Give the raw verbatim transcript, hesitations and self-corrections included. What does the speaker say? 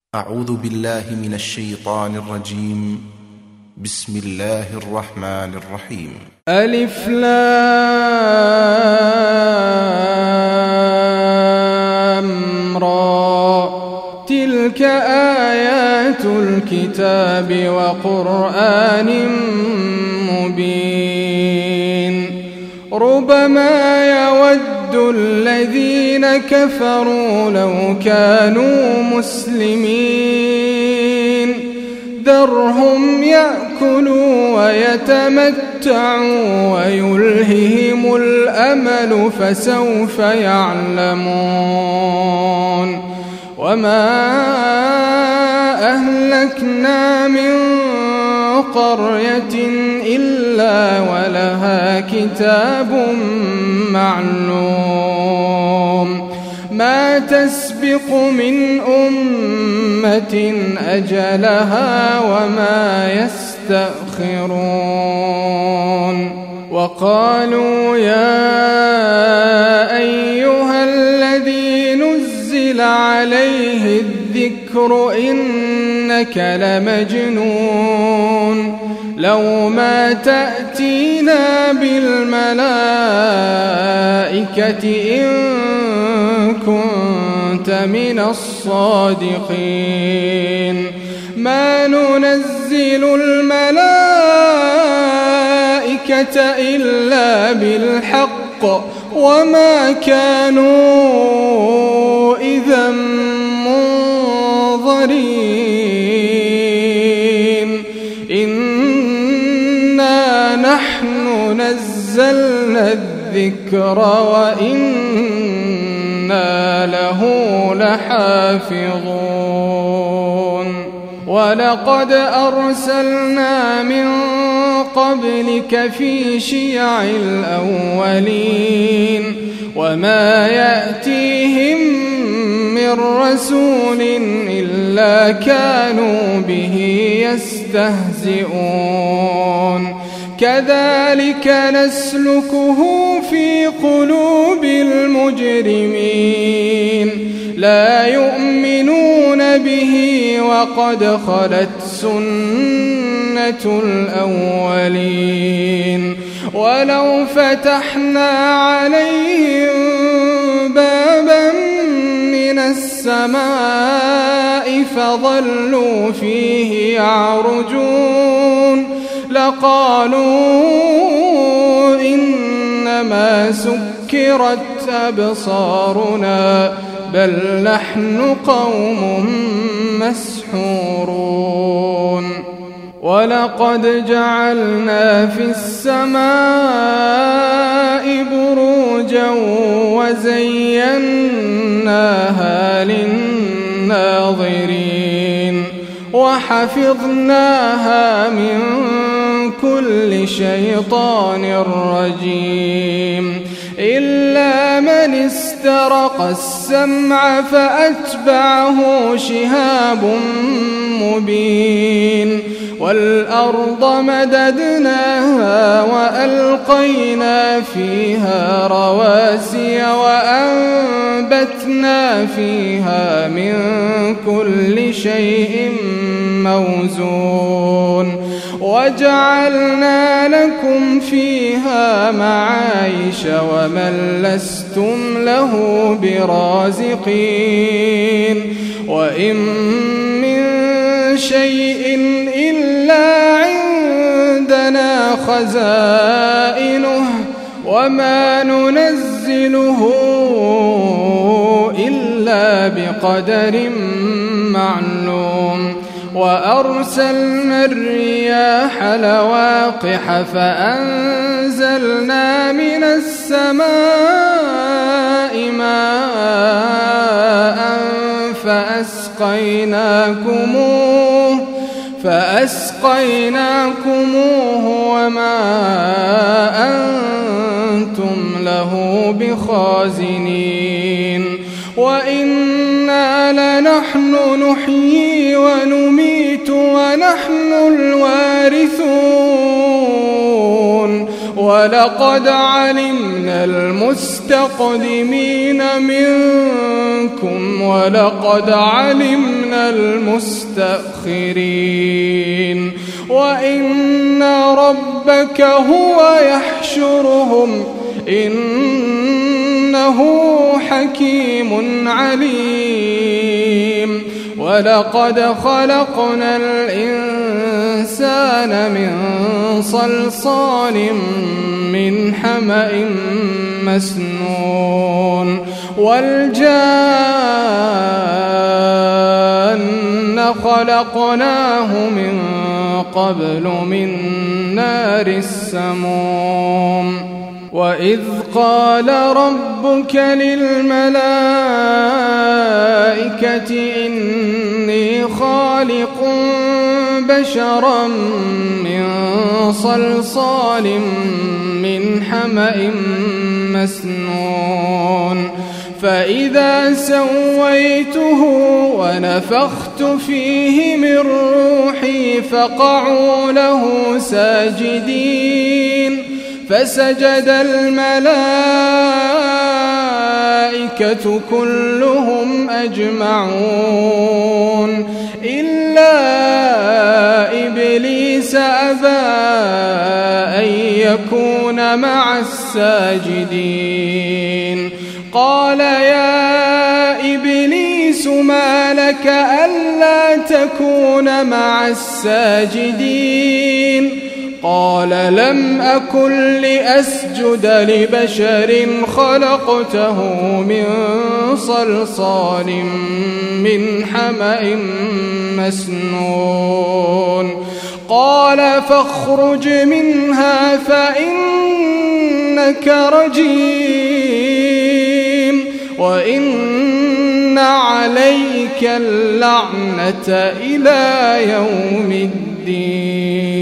أعوذ بالله من الشيطان الرجيم. بسم الله الرحمن الرحيم. ألف لام را تلك آيات الكتاب وقرآن مبين ربما يود الذين كفروا لو كانوا مسلمين ذرهم يأكلوا ويتمتعوا ويلههم الأمل فسوف يعلمون وما أهلكنا من قرية إلا ولها كتاب معلوم ما تسبق من أمة أجلها وما يستأخرون وقالوا يا أيها الذي نزل عليه الذكر إنك لمجنون لو ما تأتينا بالملائكة إن كنت من الصادقين ما ننزل الملائكة إلا بالحق وما كانوا إذا منظرين إنا نحن نزلنا الذكر وإنا له لحافظون ولقد أرسلنا من قبلك في شيع الأولين وما يأتيهم من رسول إلا كانوا به يستهزئون كذلك نسلكه في قلوب المجرمين لا يؤمنون به وقد خلت سنة الأولين ولو فتحنا عليهم بابا من السماء فظلوا فيه يعرجون لقالوا إنما سكرت أبصارنا بل نحن قوم مسحورون ولقد جعلنا في السماء بروجا وزيناها للناظرين وحفظناها من كل شيطان رجيم إلا من استرق السمع فأتبعه شهاب مبين والأرض مددناها وألقينا فيها رواسي وأنبتنا فيها من كل شيء موزون وجعلنا لكم فيها معايش ومن لستم له برازقين وإن من شيء إلا عندنا خزائنه وما ننزله إلا بقدر معلوم وأرسلنا الرياح لواقح فأنزلنا من السماء ماء فأسقيناكموه فأسقيناكموه وما أنتم له بخازنين وإنا لنحن نحيي ونميت ونحن الوارثون ولقد علمنا المستقدمين منكم ولقد علمنا المستأخرين وإن ربك هو يحشرهم إنه حكيم عليم ولقد خلقنا الإنسان من صلصال من حمأ مسنون والجان خلقناه من قبل من نار السموم وإذ قال ربك للملائكة إني خالق بشرا من صلصال من حمأ مسنون فإذا سويته ونفخت فيه من روحي فقعوا له ساجدين فسجد الملائكة كلهم أجمعون إلا إبليس أبى أن يكون مع الساجدين قال يا إبليس ما لك ألا تكون مع الساجدين قال لم أكن لأسجد لبشر خلقته من صلصال من حمأ مسنون قال فاخرج منها فإنك رجيم وإن عليك اللعنة إلى يوم الدين.